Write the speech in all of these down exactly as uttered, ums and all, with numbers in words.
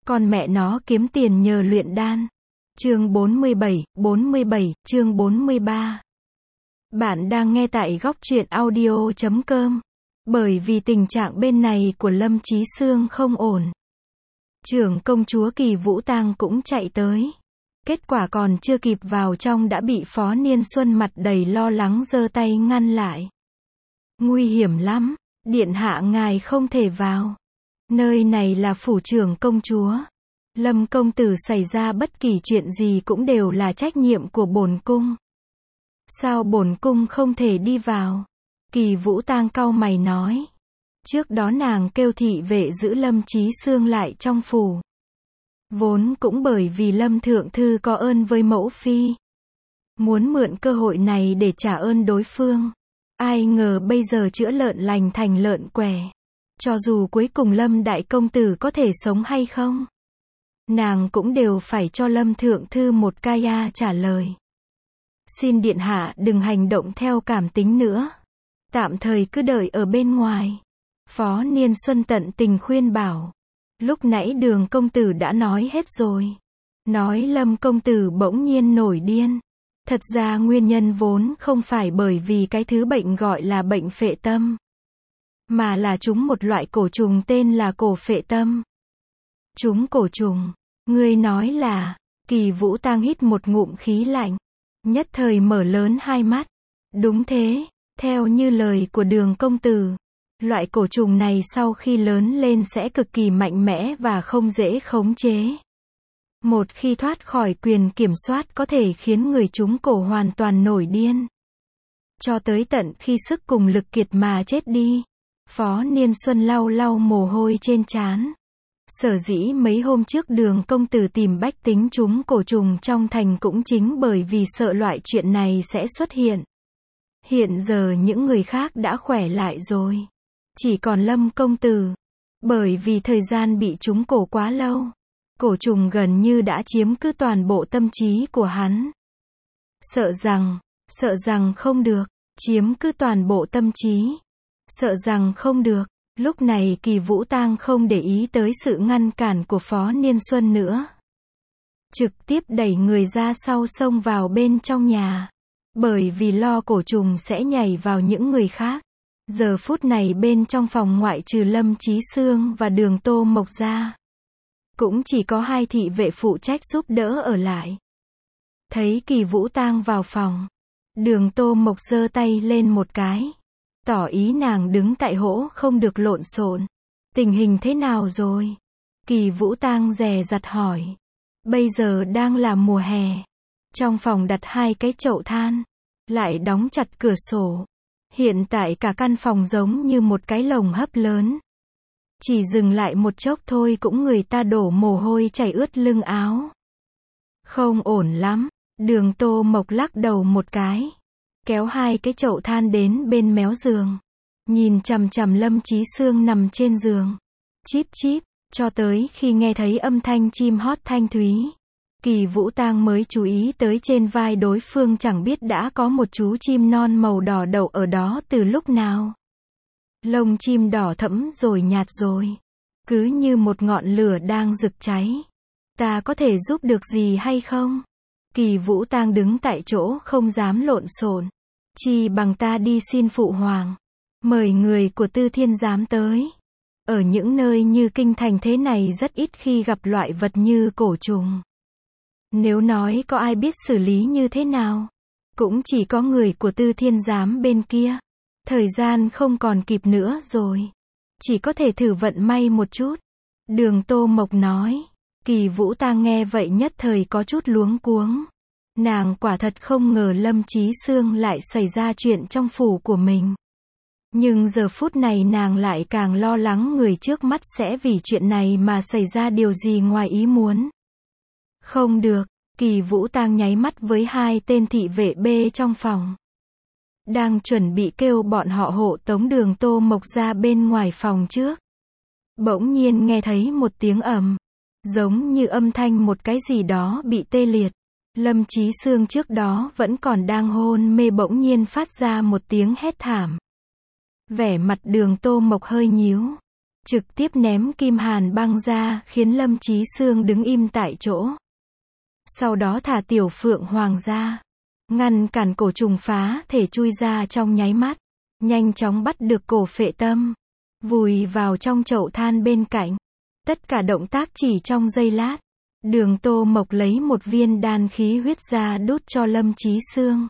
Con mẹ nó kiếm tiền nhờ luyện đan. Chương bốn mươi bảy, bốn mươi bảy, chương bốn mươi ba. Bạn đang nghe tại góc truyện audio chấm com. Bởi vì tình trạng bên này của Lâm Chí Xương không ổn. Trưởng công chúa Kỳ Vũ Tang cũng chạy tới. Kết quả còn chưa kịp vào trong đã bị Phó Niên Xuân mặt đầy lo lắng giơ tay ngăn lại. Nguy hiểm lắm, điện hạ ngài không thể vào. Nơi này là phủ trưởng công chúa. Lâm công tử xảy ra bất kỳ chuyện gì cũng đều là trách nhiệm của bổn cung. Sao bổn cung không thể đi vào? Kỳ Vũ Tang cau mày nói. Trước đó nàng kêu thị vệ giữ Lâm Chí Xương lại trong phủ. Vốn cũng bởi vì Lâm thượng thư có ơn với mẫu phi. Muốn mượn cơ hội này để trả ơn đối phương. Ai ngờ bây giờ chữa lợn lành thành lợn què. Cho dù cuối cùng Lâm đại công tử có thể sống hay không, nàng cũng đều phải cho Lâm thượng thư một ca trả lời. Xin điện hạ đừng hành động theo cảm tính nữa. Tạm thời cứ đợi ở bên ngoài. Phó Niên Xuân tận tình khuyên bảo. Lúc nãy Đường công tử đã nói hết rồi. Nói Lâm công tử bỗng nhiên nổi điên. Thật ra nguyên nhân vốn không phải bởi vì cái thứ bệnh gọi là bệnh phệ tâm, mà là chúng một loại cổ trùng tên là cổ phệ tâm. Chúng cổ trùng, ngươi nói là? Kỳ Vũ Tang hít một ngụm khí lạnh, nhất thời mở lớn hai mắt. Đúng thế, theo như lời của Đường công tử, loại cổ trùng này sau khi lớn lên sẽ cực kỳ mạnh mẽ và không dễ khống chế. Một khi thoát khỏi quyền kiểm soát có thể khiến người chúng cổ hoàn toàn nổi điên. Cho tới tận khi sức cùng lực kiệt mà chết đi. Phó Niên Xuân lau lau mồ hôi trên trán. Sở dĩ mấy hôm trước Đường công tử tìm bách tính chúng cổ trùng trong thành cũng chính bởi vì sợ loại chuyện này sẽ xuất hiện. Hiện giờ những người khác đã khỏe lại rồi. Chỉ còn Lâm công tử. Bởi vì thời gian bị chúng cổ quá lâu. Cổ trùng gần như đã chiếm cứ toàn bộ tâm trí của hắn. Sợ rằng, sợ rằng không được, chiếm cứ toàn bộ tâm trí. Sợ rằng không được. Lúc này Kỳ Vũ Tang không để ý tới sự ngăn cản của Phó Niên Xuân nữa. Trực tiếp đẩy người ra sau xông vào bên trong nhà. Bởi vì lo cổ trùng sẽ nhảy vào những người khác. Giờ phút này bên trong phòng ngoại trừ Lâm Chí Xương và Đường Tô Mộc ra, cũng chỉ có hai thị vệ phụ trách giúp đỡ ở lại. Thấy Kỳ Vũ Tang vào phòng, Đường Tô Mộc giơ tay lên một cái, tỏ ý nàng đứng tại hỗ không được lộn xộn. Tình hình thế nào rồi? Kỳ Vũ Tang dè dặt hỏi. Bây giờ đang là mùa hè. Trong phòng đặt hai cái chậu than, lại đóng chặt cửa sổ. Hiện tại cả căn phòng giống như một cái lồng hấp lớn. Chỉ dừng lại một chốc thôi cũng người ta đổ mồ hôi chảy ướt lưng áo. Không ổn lắm. Đường Tô Mộc lắc đầu một cái, kéo hai cái chậu than đến bên méo giường, nhìn chằm chằm Lâm Chí Xương nằm trên giường. Chíp chíp, cho tới khi nghe thấy âm thanh chim hót thanh thúy, Kỳ Vũ Tang mới chú ý tới trên vai đối phương chẳng biết đã có một chú chim non màu đỏ đậu ở đó từ lúc nào. Lông chim đỏ thẫm rồi nhạt rồi, cứ như một ngọn lửa đang rực cháy. Ta có thể giúp được gì hay không? Kỳ Vũ Tang đứng tại chỗ không dám lộn xộn. Chi bằng ta đi xin phụ hoàng, mời người của Tư Thiên giám tới. Ở những nơi như kinh thành thế này rất ít khi gặp loại vật như cổ trùng. Nếu nói có ai biết xử lý như thế nào, cũng chỉ có người của Tư Thiên giám bên kia. Thời gian không còn kịp nữa rồi. Chỉ có thể thử vận may một chút. Đường Tô Mộc nói. Kỳ Vũ Tang nghe vậy nhất thời có chút luống cuống. Nàng quả thật không ngờ Lâm Chí Xương lại xảy ra chuyện trong phủ của mình. Nhưng giờ phút này nàng lại càng lo lắng người trước mắt sẽ vì chuyện này mà xảy ra điều gì ngoài ý muốn. Không được, Kỳ Vũ Tang nháy mắt với hai tên thị vệ bê trong phòng. Đang chuẩn bị kêu bọn họ hộ tống Đường Tô Mộc ra bên ngoài phòng trước. Bỗng nhiên nghe thấy một tiếng ầm, giống như âm thanh một cái gì đó bị tê liệt. Lâm Chí Xương trước đó vẫn còn đang hôn mê bỗng nhiên phát ra một tiếng hét thảm. Vẻ mặt Đường Tô Mộc hơi nhíu. trực tiếp ném kim hàn băng ra, khiến Lâm Chí Xương đứng im tại chỗ. Sau đó thả Tiểu Phượng Hoàng ra, ngăn cản cổ trùng phá thể chui ra trong nháy mắt, nhanh chóng bắt được cổ phệ tâm, vùi vào trong chậu than bên cạnh. Tất cả động tác chỉ trong giây lát. Đường Tô Mộc lấy một viên đan khí huyết ra đút cho Lâm Chí Xương,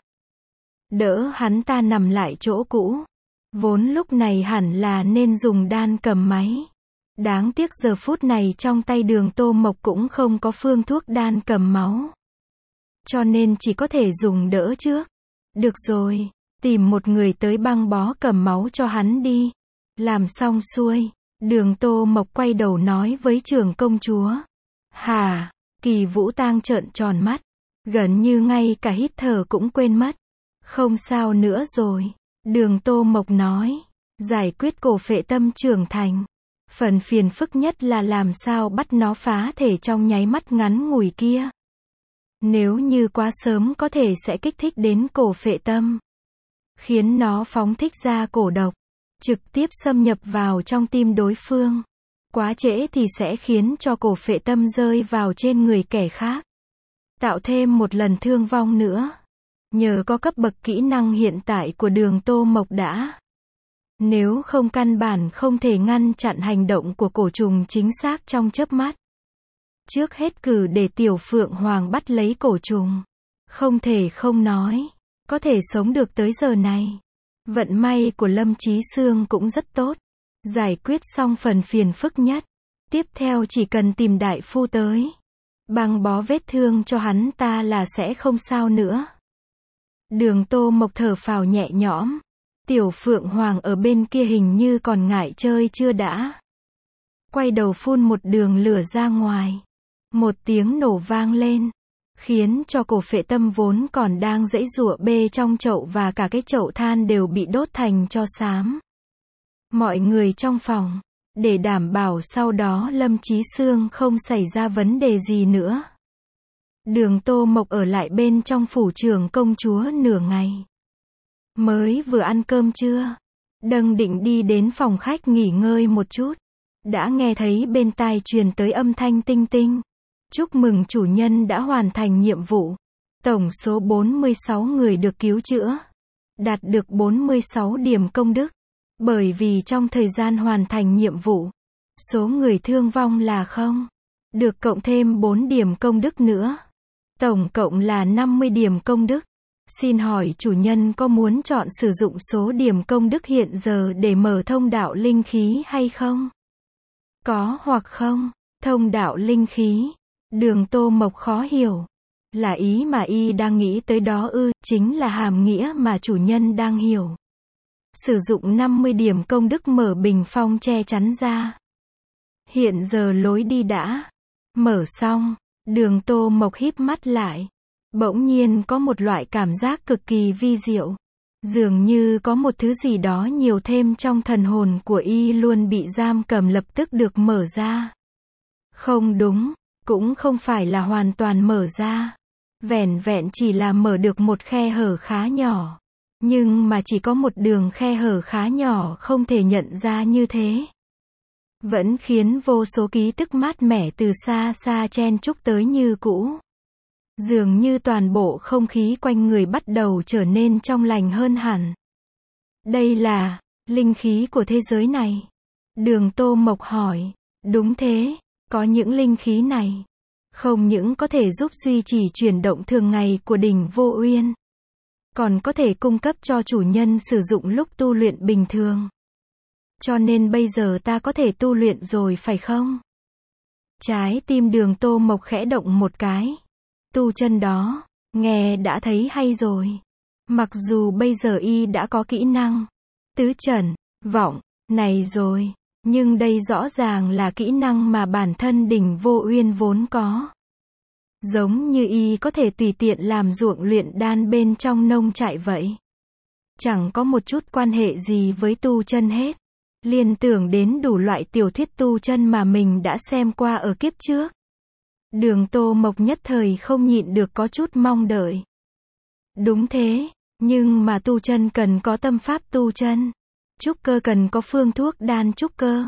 đỡ hắn ta nằm lại chỗ cũ. Vốn lúc này hẳn là nên dùng đan cầm máy. Đáng tiếc giờ phút này trong tay Đường Tô Mộc cũng không có phương thuốc đan cầm máu, cho nên chỉ có thể dùng đỡ trước. Được rồi, tìm một người tới băng bó cầm máu cho hắn đi. Làm xong xuôi, Đường Tô Mộc quay đầu nói với trưởng công chúa. Hả? Kỳ Vũ Tang trợn tròn mắt, gần như ngay cả hít thở cũng quên mất. Không sao nữa rồi. Đường Tô Mộc nói, giải quyết cổ phệ tâm trưởng thành. Phần phiền phức nhất là làm sao bắt nó phá thể trong nháy mắt ngắn ngủi kia. Nếu như quá sớm có thể sẽ kích thích đến cổ phệ tâm, khiến nó phóng thích ra cổ độc, trực tiếp xâm nhập vào trong tim đối phương. Quá trễ thì sẽ khiến cho cổ phệ tâm rơi vào trên người kẻ khác, tạo thêm một lần thương vong nữa. Nhờ có cấp bậc kỹ năng hiện tại của Đường Tô Mộc đã, nếu không căn bản không thể ngăn chặn hành động của cổ trùng chính xác trong chớp mắt. Trước hết cử để Tiểu Phượng Hoàng bắt lấy cổ trùng. Không thể không nói, có thể sống được tới giờ này, vận may của Lâm Chí Xương cũng rất tốt. Giải quyết xong phần phiền phức nhất, tiếp theo chỉ cần tìm đại phu tới, băng bó vết thương cho hắn ta là sẽ không sao nữa. Đường Tô Mộc thở phào nhẹ nhõm. Tiểu Phượng Hoàng ở bên kia hình như còn ngại chơi chưa đã, quay đầu phun một đường lửa ra ngoài. Một tiếng nổ vang lên, khiến cho cổ phệ tâm vốn còn đang giãy giụa bê trong chậu và cả cái chậu than đều bị đốt thành tro xám. Mọi người trong phòng, để đảm bảo sau đó Lâm Chí Xương không xảy ra vấn đề gì nữa, Đường Tô Mộc ở lại bên trong phủ trưởng công chúa nửa ngày. Mới vừa ăn cơm trưa, đâng định đi đến phòng khách nghỉ ngơi một chút, đã nghe thấy bên tai truyền tới âm thanh tinh tinh. Chúc mừng chủ nhân đã hoàn thành nhiệm vụ. Tổng số bốn mươi sáu người được cứu chữa, đạt được bốn mươi sáu điểm công đức. Bởi vì trong thời gian hoàn thành nhiệm vụ, số người thương vong là không, được cộng thêm bốn điểm công đức nữa. Tổng cộng là năm mươi điểm công đức. Xin hỏi chủ nhân có muốn chọn sử dụng số điểm công đức hiện giờ để mở thông đạo linh khí hay không? Có hoặc không? Thông đạo linh khí. Đường Tô Mộc khó hiểu. Là ý mà y đang nghĩ tới đó ư, chính là hàm nghĩa mà chủ nhân đang hiểu. Sử dụng năm mươi điểm công đức mở bình phong che chắn ra. Hiện giờ lối đi đã mở xong, Đường Tô Mộc híp mắt lại. Bỗng nhiên có một loại cảm giác cực kỳ vi diệu. Dường như có một thứ gì đó nhiều thêm trong thần hồn của y luôn bị giam cầm lập tức được mở ra. Không đúng, cũng không phải là hoàn toàn mở ra. Vẻn vẹn chỉ là mở được một khe hở khá nhỏ. Nhưng mà chỉ có một đường khe hở khá nhỏ không thể nhận ra như thế, vẫn khiến vô số ký tức mát mẻ từ xa xa chen chúc tới như cũ. Dường như toàn bộ không khí quanh người bắt đầu trở nên trong lành hơn hẳn. Đây là linh khí của thế giới này. Đường Tô Mộc hỏi. Đúng thế, có những linh khí này, không những có thể giúp duy trì chuyển động thường ngày của đỉnh Vô Uyên, còn có thể cung cấp cho chủ nhân sử dụng lúc tu luyện bình thường. Cho nên bây giờ ta có thể tu luyện rồi phải không? Trái tim Đường Tô Mộc khẽ động một cái. Tu chân đó, nghe đã thấy hay rồi. Mặc dù bây giờ y đã có kỹ năng tứ trần, vọng này rồi, nhưng đây rõ ràng là kỹ năng mà bản thân đỉnh Vô Uyên vốn có. Giống như y có thể tùy tiện làm ruộng luyện đan bên trong nông trại vậy. Chẳng có một chút quan hệ gì với tu chân hết. Liên tưởng đến đủ loại tiểu thuyết tu chân mà mình đã xem qua ở kiếp trước. Đường Tô Mộc nhất thời không nhịn được có chút mong đợi. Đúng thế, nhưng mà tu chân cần có tâm pháp tu chân. Trúc cơ cần có phương thuốc đan trúc cơ.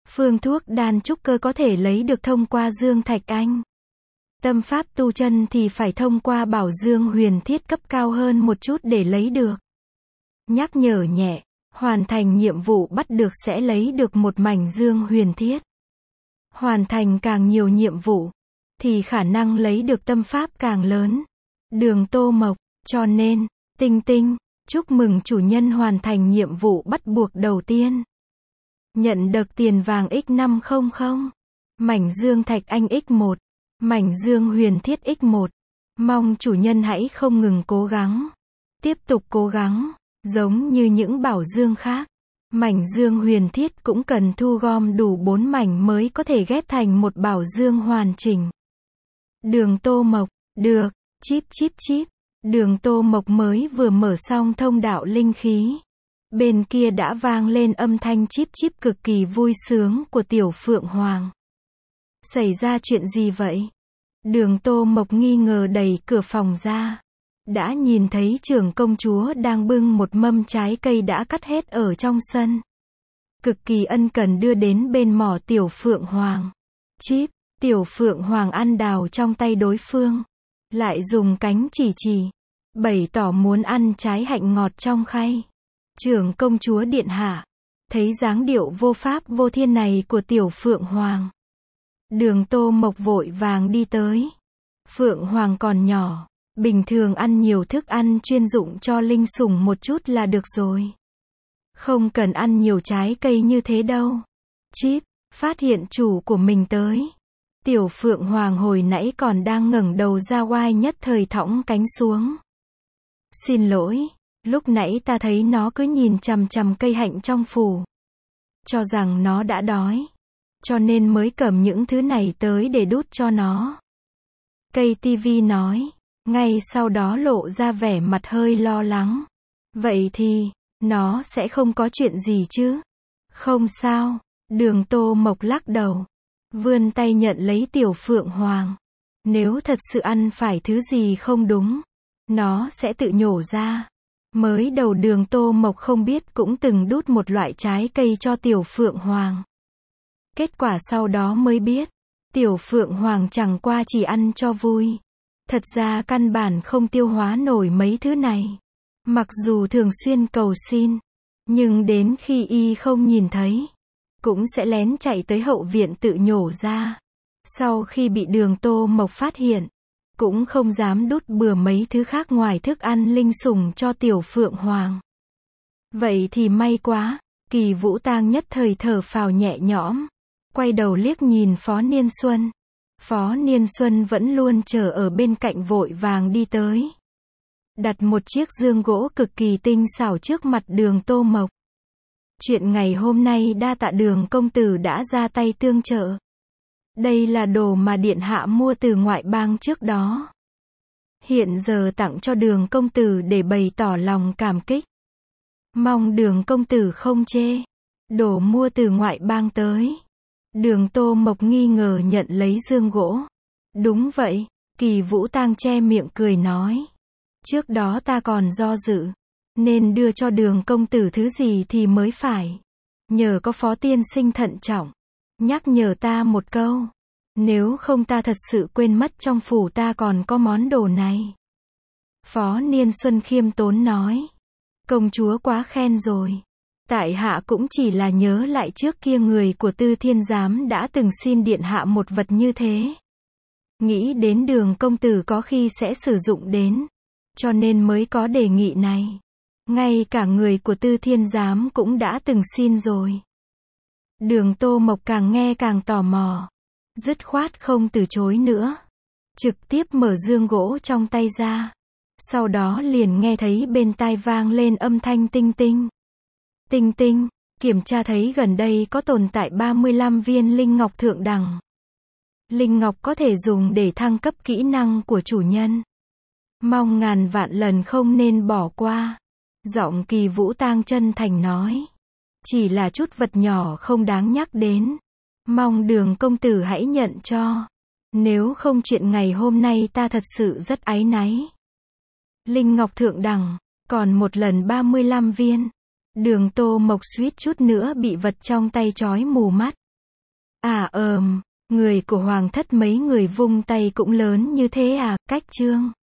Phương thuốc đan trúc cơ có thể lấy được thông qua Dương Thạch Anh. Tâm pháp tu chân thì phải thông qua Bảo Dương Huyền Thiết cấp cao hơn một chút để lấy được. Nhắc nhở nhẹ, hoàn thành nhiệm vụ bắt được sẽ lấy được một mảnh Dương Huyền Thiết. Hoàn thành càng nhiều nhiệm vụ, thì khả năng lấy được tâm pháp càng lớn. Đường Tô Mộc, cho nên, Tinh Tinh, chúc mừng chủ nhân hoàn thành nhiệm vụ bắt buộc đầu tiên. Nhận được tiền vàng x năm trăm, mảnh Dương Thạch Anh x một, mảnh Dương Huyền Thiết x một. Mong chủ nhân hãy không ngừng cố gắng. Tiếp tục cố gắng, giống như những bảo dương khác. Mảnh Dương Huyền Thiết cũng cần thu gom đủ bốn mảnh mới có thể ghép thành một bảo dương hoàn chỉnh. Đường Tô Mộc, được, chíp chíp chíp. Đường Tô Mộc mới vừa mở xong thông đạo linh khí. Bên kia đã vang lên âm thanh chíp chíp cực kỳ vui sướng của Tiểu Phượng Hoàng. Xảy ra chuyện gì vậy? Đường Tô Mộc nghi ngờ đẩy cửa phòng ra. Đã nhìn thấy trưởng công chúa đang bưng một mâm trái cây đã cắt hết ở trong sân. Cực kỳ ân cần đưa đến bên mỏ Tiểu Phượng Hoàng. Chíp, Tiểu Phượng Hoàng ăn đào trong tay đối phương. Lại dùng cánh chỉ chỉ. Bày tỏ muốn ăn trái hạnh ngọt trong khay. Trưởng công chúa điện hạ. Thấy dáng điệu vô pháp vô thiên này của Tiểu Phượng Hoàng. Đường Tô Mộc vội vàng đi tới. Phượng Hoàng còn nhỏ. Bình thường ăn nhiều thức ăn chuyên dụng cho linh sủng một chút là được rồi. Không cần ăn nhiều trái cây như thế đâu. Chíp, phát hiện chủ của mình tới. Tiểu Phượng Hoàng hồi nãy còn đang ngẩng đầu ra oai nhất thời thõng cánh xuống. Xin lỗi, lúc nãy ta thấy nó cứ nhìn chằm chằm cây hạnh trong phủ. Cho rằng nó đã đói. Cho nên mới cầm những thứ này tới để đút cho nó. Cây tivi nói. Ngay sau đó lộ ra vẻ mặt hơi lo lắng. Vậy thì, nó sẽ không có chuyện gì chứ? Không sao. Đường Tô Mộc lắc đầu. Vươn tay nhận lấy Tiểu Phượng Hoàng. Nếu thật sự ăn phải thứ gì không đúng, nó sẽ tự nhổ ra. Mới đầu Đường Tô Mộc không biết cũng từng đút một loại trái cây cho Tiểu Phượng Hoàng. Kết quả sau đó mới biết. Tiểu Phượng Hoàng chẳng qua chỉ ăn cho vui. Thật ra căn bản không tiêu hóa nổi mấy thứ này. Mặc dù thường xuyên cầu xin, nhưng đến khi y không nhìn thấy, cũng sẽ lén chạy tới hậu viện tự nhổ ra. Sau khi bị Đường Tô Mộc phát hiện, cũng không dám đút bừa mấy thứ khác ngoài thức ăn linh sủng cho Tiểu Phượng Hoàng. Vậy thì may quá, Kỳ Vũ Tang nhất thời thở phào nhẹ nhõm, quay đầu liếc nhìn Phó Niên Xuân. Phó Niên Xuân vẫn luôn chờ ở bên cạnh vội vàng đi tới. Đặt một chiếc dương gỗ cực kỳ tinh xảo trước mặt Đường Tô Mộc. Chuyện ngày hôm nay đa tạ Đường công tử đã ra tay tương trợ. Đây là đồ mà điện hạ mua từ ngoại bang trước đó. Hiện giờ tặng cho Đường công tử để bày tỏ lòng cảm kích. Mong Đường công tử không chê. Đồ mua từ ngoại bang tới. Đường Tô Mộc nghi ngờ nhận lấy dương gỗ. Đúng vậy, Kỳ Vũ Tang che miệng cười nói. Trước đó ta còn do dự, nên đưa cho Đường công tử thứ gì thì mới phải. Nhờ có Phó tiên sinh thận trọng, nhắc nhở ta một câu. Nếu không ta thật sự quên mất trong phủ ta còn có món đồ này. Phó Niên Xuân khiêm tốn nói. Công chúa quá khen rồi. Tại hạ cũng chỉ là nhớ lại trước kia người của Tư Thiên Giám đã từng xin điện hạ một vật như thế. Nghĩ đến Đường công tử có khi sẽ sử dụng đến, cho nên mới có đề nghị này. Ngay cả người của Tư Thiên Giám cũng đã từng xin rồi. Đường Tô Mộc càng nghe càng tò mò, dứt khoát không từ chối nữa. Trực tiếp mở dương gỗ trong tay ra. Sau đó liền nghe thấy bên tai vang lên âm thanh tinh tinh. Tinh tinh, kiểm tra thấy gần đây có tồn tại ba mươi lăm viên linh ngọc thượng đẳng. Linh ngọc có thể dùng để thăng cấp kỹ năng của chủ nhân. Mong ngàn vạn lần không nên bỏ qua. Giọng Kỳ Vũ Tang chân thành nói. Chỉ là chút vật nhỏ không đáng nhắc đến. Mong Đường công tử hãy nhận cho. Nếu không chuyện ngày hôm nay ta thật sự rất áy náy. Linh ngọc thượng đẳng, còn một lần ba mươi lăm viên. Đường Tô Mộc suýt chút nữa bị vật trong tay chói mù mắt. À ờm, người của hoàng thất mấy người vung tay cũng lớn như thế à, cách trương.